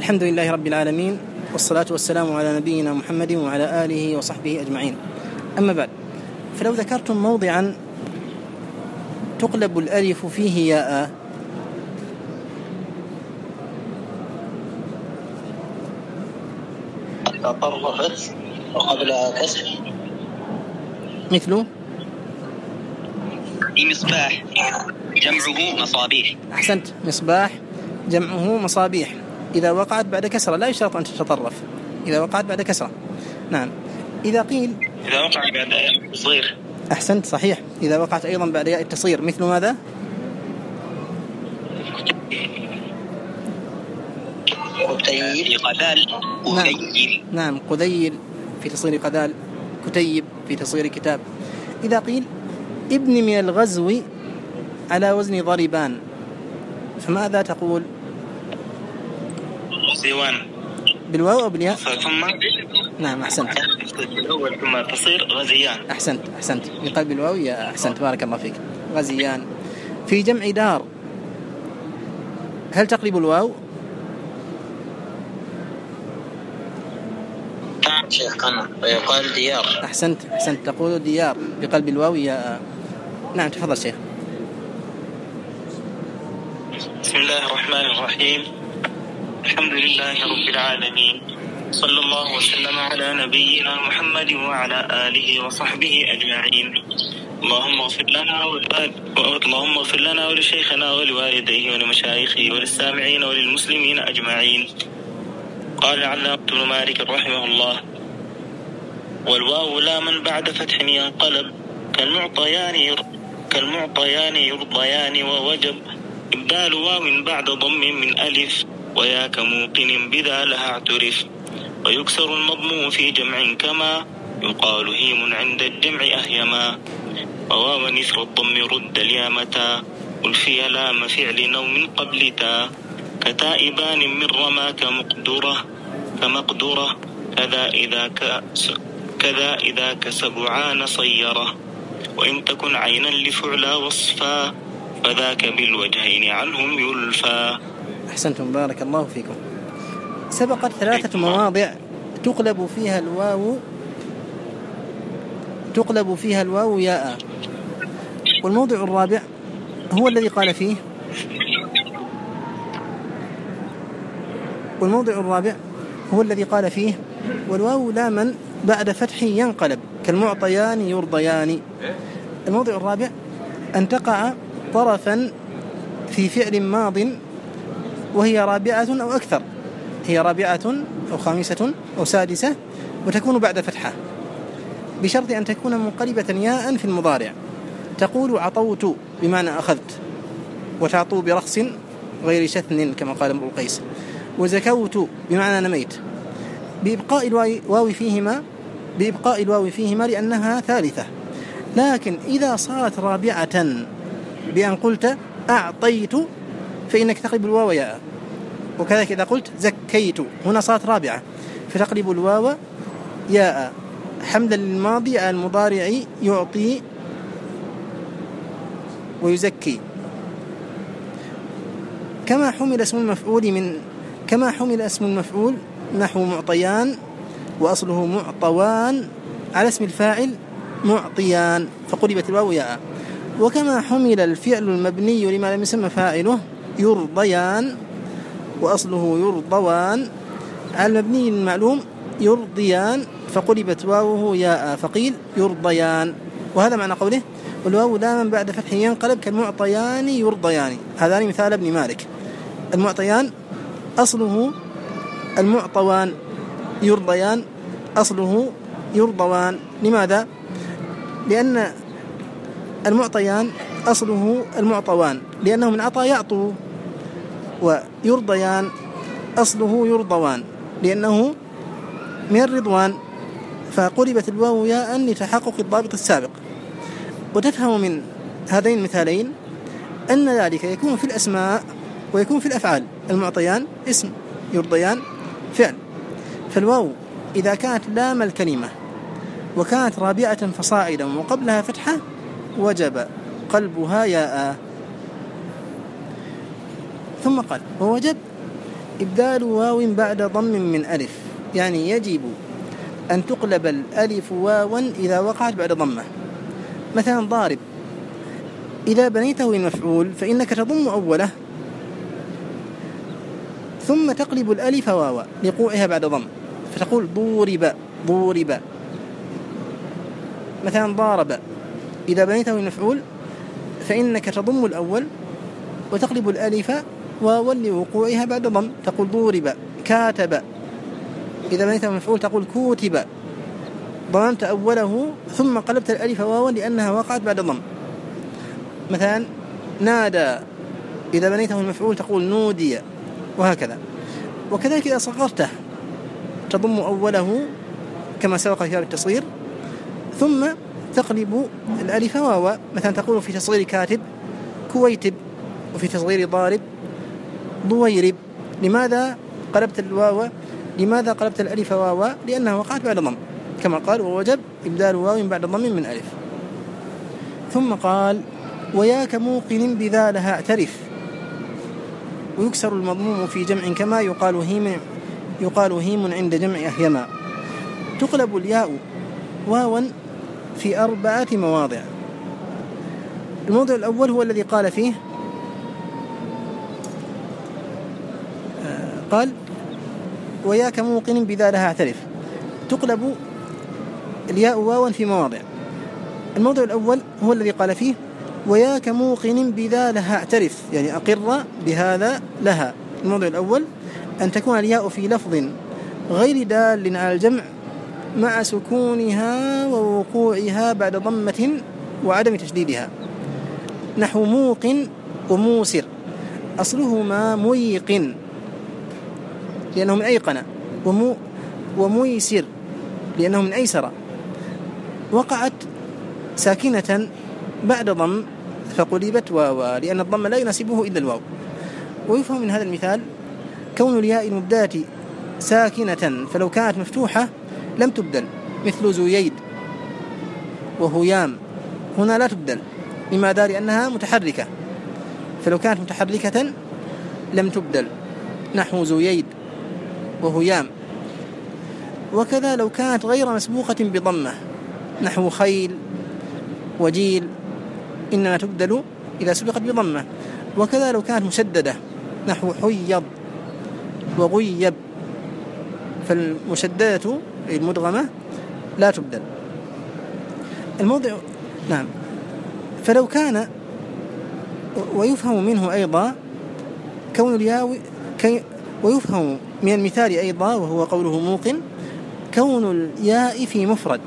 الحمد لله رب العالمين، والصلاة والسلام على نبينا محمد وعلى آله وصحبه أجمعين. أما بعد، فلو ذكرتم موضعا تقلب الألف فيه ياء تطرفت وقبل كسر، مثل مصباح جمعه مصابيح. أحسنت، مصباح جمعه مصابيح. إذا وقعت بعد كسرة لا يشترط أن تتطرف، إذا وقعت بعد كسرة. نعم. إذا قيل إذا وقع بعد ياء التصغير. أحسنت، صحيح. إذا وقعت أيضا بعد ياء التصغير، مثل ماذا؟ قتيل قذال قذيل. نعم، قذيل في تصغير قذال، كتيب في تصغير كتاب. إذا قيل ابن من الغزو على وزن ضربان، فماذا تقول؟ سيوان بالواو أو بالياء؟ ثم نعم، أحسنت. الأول ثم تصير غزيان. أحسنت بقلب الواو يا أحسنت، بارك الله فيك. غزيان. في جمع دار هل تقلب الواو؟ شيخ قنا ويقال ديار. أحسنت تقول ديار بقلب الواو يا. نعم، تفضل شيخ. بسم الله الرحمن الرحيم. الحمد لله رب العالمين، صلى الله وسلم على نبينا محمد وعلى آله وصحبه أجمعين. اللهم اغفر لنا ولشيخنا ولوالديه ولمشايخه وللسامعين وللمسلمين أجمعين. قال علامة ابن مالك رحمه الله: والواو لا من بعد فتح ينقلب كالمعطيان يرضيان، ووجب إبدال واو بعد ضم من ألف، ويا كموقن بذا لها اعترف. ويكسر المضموم في جمع كما يقال هيم عند الجمع أهيما، وواو نثر الضم رد اليامتا، والفي لام فعل نوم قبل تا، كتائبان من رما كمقدرة كذا إذا كسبعان صيرة، وإن تكن عينا لفعلا وصفا، فذاك بالوجهين عنهم يلفا. أحسنتم، بارك الله فيكم. سبقت 3 مواضع تقلب فيها الواو ياء، والموضع الرابع هو الذي قال فيه والواو لا من بعد فتح ينقلب كالمعطيان يرضيان. الموضع الرابع أن تقع طرفا في فعل ماض وهي رابعة أو أكثر، هي رابعة أو خامسة أو سادسة، وتكون بعد فتحة، بشرط أن تكون منقلبة ياء في المضارع. تقول عطوت بمعنى أخذت، وتعطو برخص غير شثن كما قال امرؤ القيس، وزكوت بمعنى نميت، بإبقاء الواو فيهما لأنها ثالثة. لكن إذا صارت رابعة بأن قلت أعطيت فإنك تقلب الواو ياء، وكذلك إذا قلت زكيت هنا صارت رابعة فتقلب الواو ياء، حملا للماضي على المضارع يعطي ويزكي. كما حمل اسم المفعول نحو معطيان وأصله معطوان على اسم الفاعل معطيان فقلبت الواو ياء. وكما حمل الفعل المبني لما لم يسمى فاعله يرضيان وأصله يرضوان على المبني المعلوم يرضيان فقلبت واوه ياء فقيل يرضيان. وهذا معنى قوله والواو لا من بعد فتح ينقلب كالمعطيان يرضيان. هذان مثال ابن مالك. المعطيان أصله المعطوان، يرضيان أصله يرضوان. لماذا؟ لأن المعطيان أصله المعطوان لأنه من عطى يعطو، ويرضيان أصله يرضوان لأنه من الرضوان، فقلبت الواو ياء لتحقق الضابط السابق. وتفهم من هذين المثالين أن ذلك يكون في الأسماء ويكون في الأفعال. المعطيان اسم، يرضيان فعل. فالواو إذا كانت لام الكلمة وكانت رابعة فصاعدا وقبلها فتحة وجب قلبها ياء. ثم قال ووجب إبدال واو بعد ضم من ألف، يعني يجب أن تقلب الألف واوا إذا وقعت بعد ضمة. مثلا ضارب، إذا بنيته المفعول فإنك تضم أوله ثم تقلب الألف واوا لوقوعها بعد ضم، فتقول ضورب ضورب. مثلا ضارب، إذا بنيته المفعول فإنك تضم الأول وتقلب الألف واوا لوقوعها بعد ضم، تقول ضورب. كاتب، إذا بنيته المفعول تقول كوتب، ضممت أوله ثم قلبت الألف واوا لأنها وقعت بعد ضم. مثلا نادى، إذا بنيته المفعول تقول نودي، وهكذا. وكذلك إذا صغرته تضم أوله كما سبق في باب التصغير ثم تقلب الألف واوا، مثلا تقول في تصغير كاتب كويتب، وفي تصغير ضارب ضويرب. لماذا قلبت الواو؟ لماذا قلبت الألف واوا؟ لأنها وقعت بعد ضم، كما قال ووجب إبدال واو بعد ضم من ألف. ثم قال وياك موقن بذا لها اعترف، ويكسر المضموم في جمع كما يقال هيم عند جمع أهيما. تقلب الياء واوا في 4 مواضع. الموضع الأول هو الذي قال فيه قال وياك موقن بذا لها اعترف، تقلب الياء واوا في مواضع. الموضع الأول هو الذي قال فيه وياك موقن بذا لها اعترف، يعني أقر بهذا لها. الموضع الأول أن تكون الياء في لفظ غير دال على الجمع مع سكونها ووقوعها بعد ضمة وعدم تشديدها، نحو موقن وموسر، أصلهما ميقن لأنه من أيقن، وميسر لأنه من أيسر. وقعت ساكنة بعد ضم فقلبت واوا لأن الضم لا يناسبه إلا الواو. ويفهم من هذا المثال كون الياء المبداة ساكنة، فلو كانت مفتوحة لم تبدل، مثل زييد وهيام، هنا لا تبدل. لماذا؟ لأنها متحركة، فلو كانت متحركة لم تبدل، نحو زييد وهيام. وكذا لو كانت غير مسبوقة بضمة، نحو خيل وجيل، إنما تبدل إذا سبقت بضمة. وكذا لو كانت مشددة، نحو حيض وغيب، فالمشددة المدغمة لا تبدل. الموضع نعم. فلو كان، ويفهم منه أيضا كون الياء، ويفهم من المثال أيضا وهو قوله موقن كون الياء في مفرد.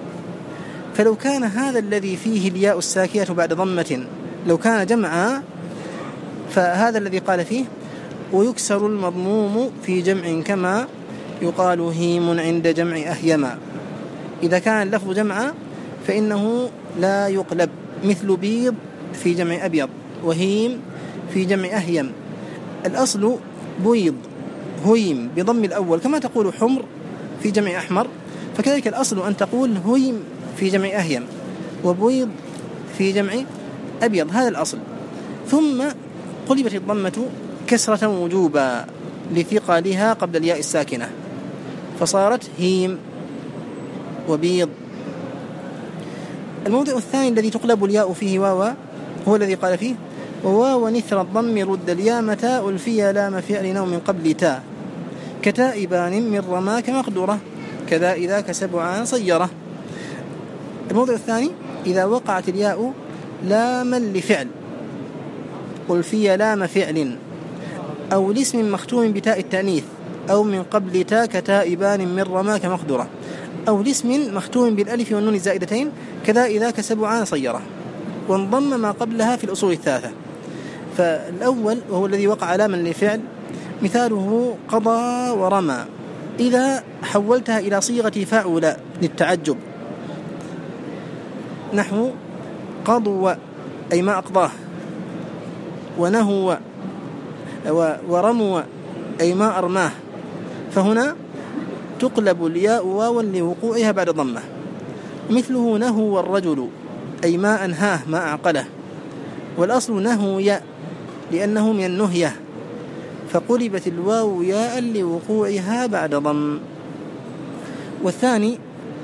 فلو كان هذا الذي فيه الياء الساكنة بعد ضمة لو كان جمعا، فهذا الذي قال فيه ويكسر المضموم في جمع كما يقال هيم عند جمع أهيما. إذا كان اللفظ جمعا فإنه لا يقلب، مثل بيض في جمع أبيض، وهيم في جمع أهيم. الأصل بيض هيم بضم الأول، كما تقول حمر في جمع أحمر، فكذلك الأصل أن تقول هيم في جمع أهيم وبيض في جمع أبيض، هذا الأصل. ثم قلبت الضمة كسرة وجوبا لثقلها قبل الياء الساكنة، فصارت هيم وبيض. الموضع الثاني الذي تقلب الياء فيه واوا هو الذي قال فيه وواو نثر الضم رد الياء متى ألفي لام فعل نوم قبل تاء، كتائبان من رماك مقدرة، كذا إذا كسبعان صيرة. الموضع الثاني إذا وقعت الياء لاما لفعل، ألفي لام فعل، أو لاسم مختوم بتاء التأنيث، أو من قبل تاء كتائبان من رماك مقدرة، أو لاسم مختوم بالألف والنون الزائدتين، كذا إذا كسبعان صيرة، وانضم ما قبلها في الأصول الثلاثة. فالأول وهو الذي وقع لاما لفعل مثاله قضى ورمى، إذا حولتها إلى صيغة فاعل للتعجب، نحو قضوا أي ما أقضاه، ونهوا ورموا أي ما أرماه، فهنا تقلب الياء واوا لوقوعها بعد ضمة. مثله نهو الرجل أي ما أنهاه ما أعقله، والأصل نهو ياء لأنه من النهية، فقلبت الواو ياء لوقوعها بعد ضم. والثاني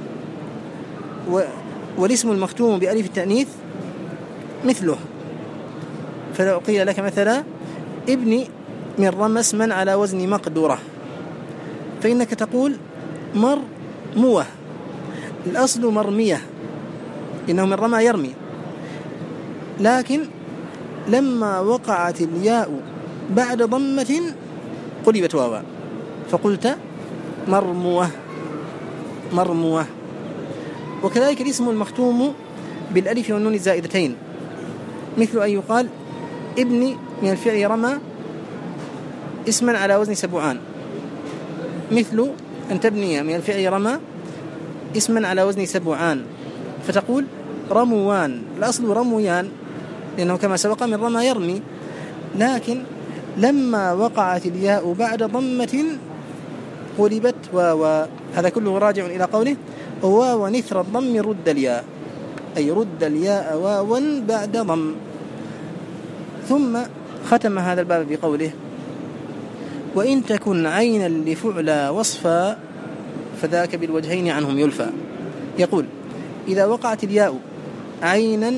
والاسم المختوم بألف التأنيث مثله، فلو قيل لك مثلا ابني من رمى اسما على وزن مقدورة، فإنك تقول مرموة، الأصل مرمية إنه من رمى يرمي، لكن لما وقعت الياء بعد ضمة قلبت واوا فقلت مرموة مرموة. وكذلك الاسم المختوم بالألف والنون الزائدتين مثل أن يقال ابني من الفعل رمى اسما على وزن سبعان، مثل أن تبني من الفعل رمى اسما على وزن سبعان فتقول رموان، الأصل رميان لأنه كما سبق من رمى يرمي، لكن لما وقعت الياء بعد ضمة قلبت واوا. هذا كله راجع إلى قوله واوا نثر الضم رد الياء، أي رد الياء واوا بعد ضم. ثم ختم هذا الباب بقوله وإن تكن عينا لفعلى وصفا فذاك بالوجهين عنهم يلفى. يقول إذا وقعت الياء عينا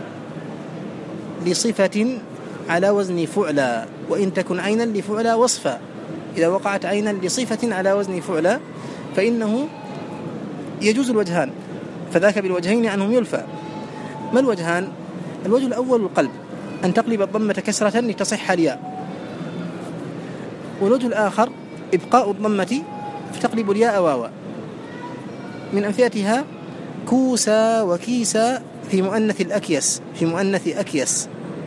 لصفة على وزن فعلى، وإن تكن عينا لفعلى وصفا، إذا وقعت عينا لصفة على وزن فعلى فإنه يجوز الوجهان، فذاك بالوجهين عنهم يلفى. ما الوجهان؟ الوجه الأول القلب، أن تقلب الضمة كسرة لتصح الياء، والوجه الآخر إبقاء الضمة فتقلب الياء واوا. من أمثلتها كوسا وكيسا في مؤنث الأكيس، في مؤنث أكيس،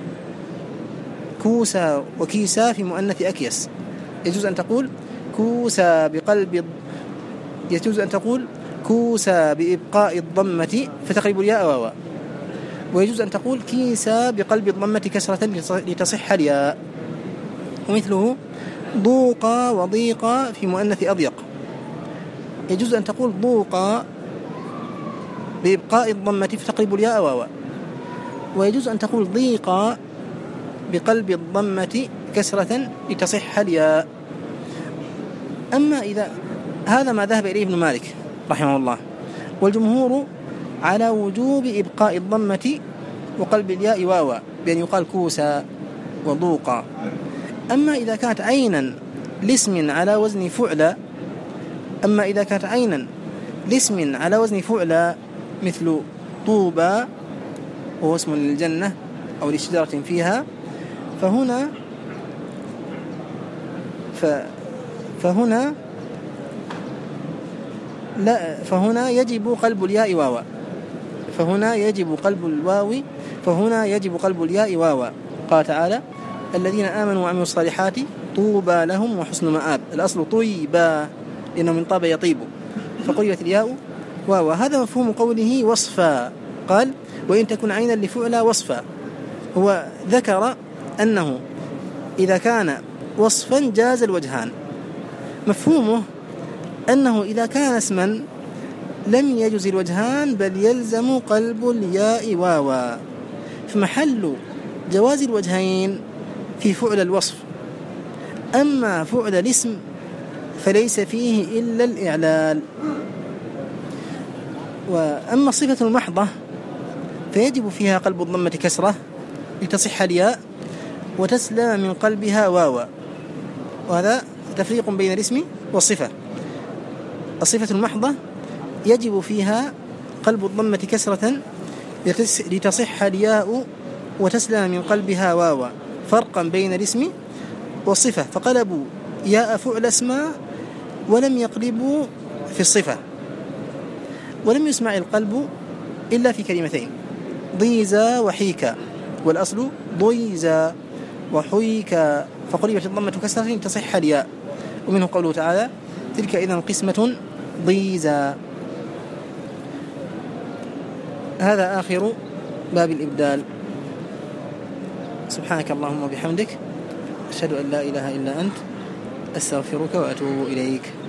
كوسا وكيسا في مؤنث أكيس يجوز أن تقول كوسا بقلب، يجوز أن تقول كوسا بإبقاء الضمة فتقلب الياء واوا، ويجوز أن تقول كيسا بقلب الضمة كسرة لتصح الياء. ومثله ضوقا وضيقا في مؤنث أضيق، يجوز أن تقول ضوقا بإبقاء الضمة فتقلب الياء واوا، ويجوز أن تقول ضيقا بقلب الضمة كسرة لتصح الياء. أما إذا هذا ما ذهب إليه ابن مالك رحمه الله، والجمهور على وجوب إبقاء الضمة وقلب الياء واوا بأن يقال كوسا وضوقا. أما إذا كانت عينا لاسم على وزن فعلى، أما إذا كانت عينا لاسم على وزن فعلى مثل طوبى وهو اسم للجنة أو لشجرة فيها، فهنا يجب قلب الياء واوا، فهنا يجب قلب الياء واوا. قال تعالى الذين آمنوا وعملوا الصالحات طوبى لهم وحسن مآب، الأصل طيبا لأنه من طاب يطيب، فقلبت الياء واوا. هذا مفهوم قوله وصفا. قال وإن تكن عينا لفعلى وصفا، هو ذكر أنه إذا كان وصفا جاز الوجهان. مفهومه أنه إذا كان اسما لم يجز الوجهان بل يلزم قلب الياء واوا، فمحل جواز الوجهين في فعل الوصف. أما فعل الاسم فليس فيه إلا الإعلال. وأما الصفة المحضة فيجب فيها قلب الضمة كسرة لتصح الياء وتسلم من قلبها واوا، وهذا تفريق بين الاسم والصفة. الصفة المحضة يجب فيها قلب الضمة كسرة لتصح الياء وتسلم من قلبها واوا، فرقا بين الاسم والصفة، فقلبوا ياء فعل اسما ولم يقلبوا في الصفة. ولم يسمع القلب إلا في كلمتين ضيزا وحيكا، والأصل ضيزا وحيكا، فقلبت الضمة كسرة لتصح الياء. ومنه قوله تعالى تلك إذن قسمة ضيزا. هذا آخر باب الإبدال. سبحانك اللهم وبحمدك، أشهد أن لا إله إلا أنت، أستغفرك وأتوب إليك.